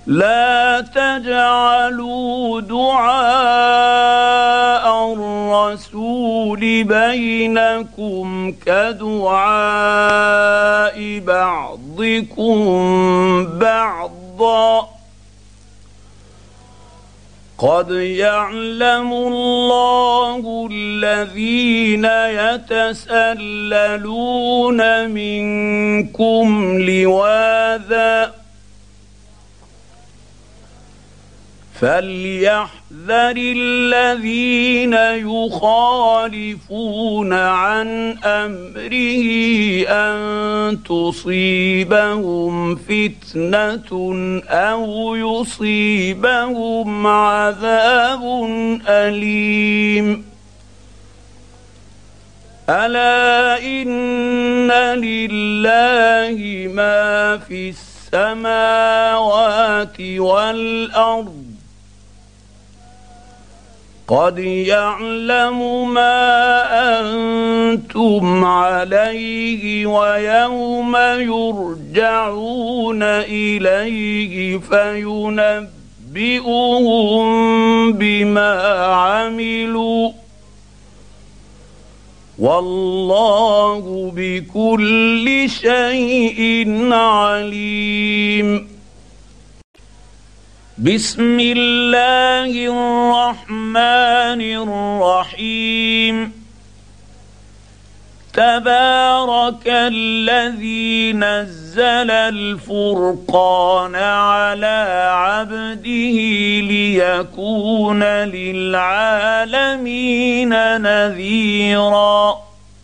لا تجعلوا دعاء الرسول بينكم كدعاء بعضكم بعضا قد يعلم الله الذين يتسللون منكم لواذا فليحذر الذين يخالفون عن امره ان تصيبهم فتنه او يصيبهم عذاب اليم الا ان لله ما في السماوات والارض قد يعلم ما أنتم عليه ويوم يرجعون إليه فينبئهم بما عملوا والله بكل شيء عليم. بسم الله الرحمن الرحيم تبارك الذي نزل الفرقان على عبده ليكون للعالمين نذيرا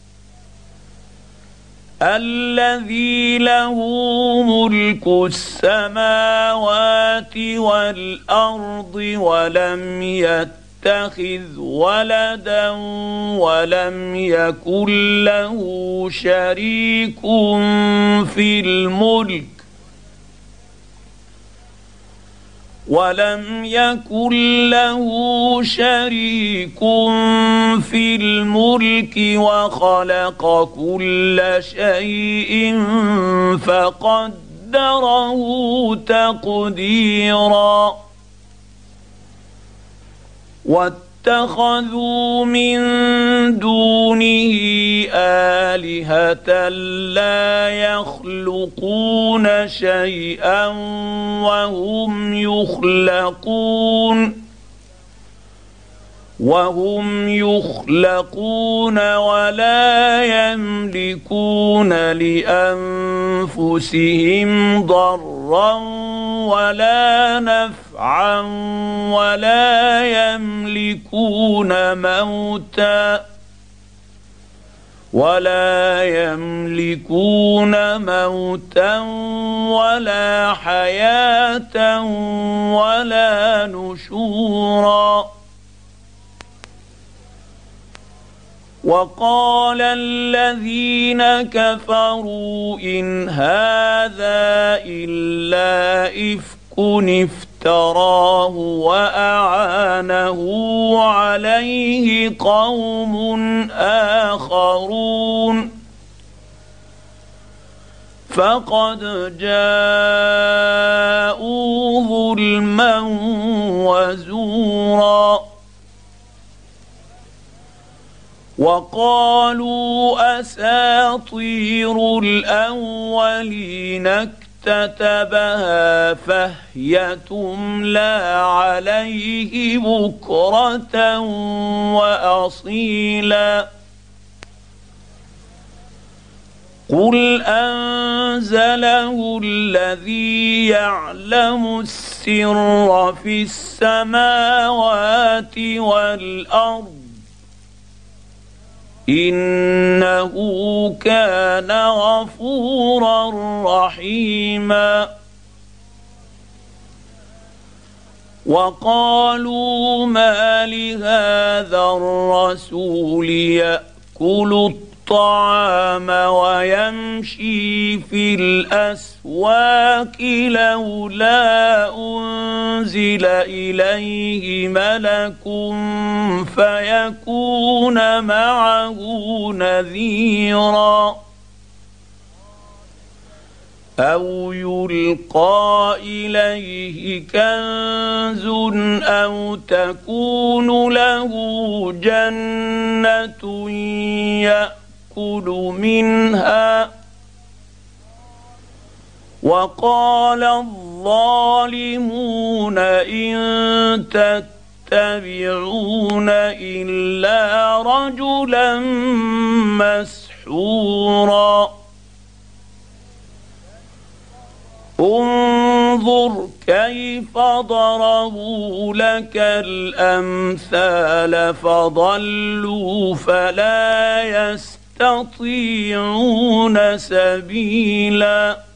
الذي له ملك السماوات والأرض ولم يتخذ ولدا ولم يكن له شريك في الملك وخلق كل شيء فقدره تقديرا واتخذوا من دونه آلهة لا يخلقون شيئا وهم يخلقون ولا يملكون لأنفسهم ضرا ولا نفعا ولا يملكون موتا ولا حياة ولا نشورا وقال الذين كفروا إن هذا إلا إفك افتراه وأعانه عليه قوم آخرون فقد جاءوا ظلما وزورا وقالوا أساطير الأولين اكتتبها فهي تملى عليه بكرة وأصيلا قل أنزله الذي يعلم السر في السماوات والأرض إنه كان غفورا رحيما وقالوا ما لهذا الرسول يأكل الطعام ويمشي في الأسواق لولا أنزل إليه ملك فيكون معه نذيرا أو يلقى إليه عليه كنز أو تكون له جنة يأكل منها وقال الظالمون إن تتبعون إلا رجلا مسحورا انظر كيف ضربوا لك الأمثال فضلوا فلا يستطيعون سبيلا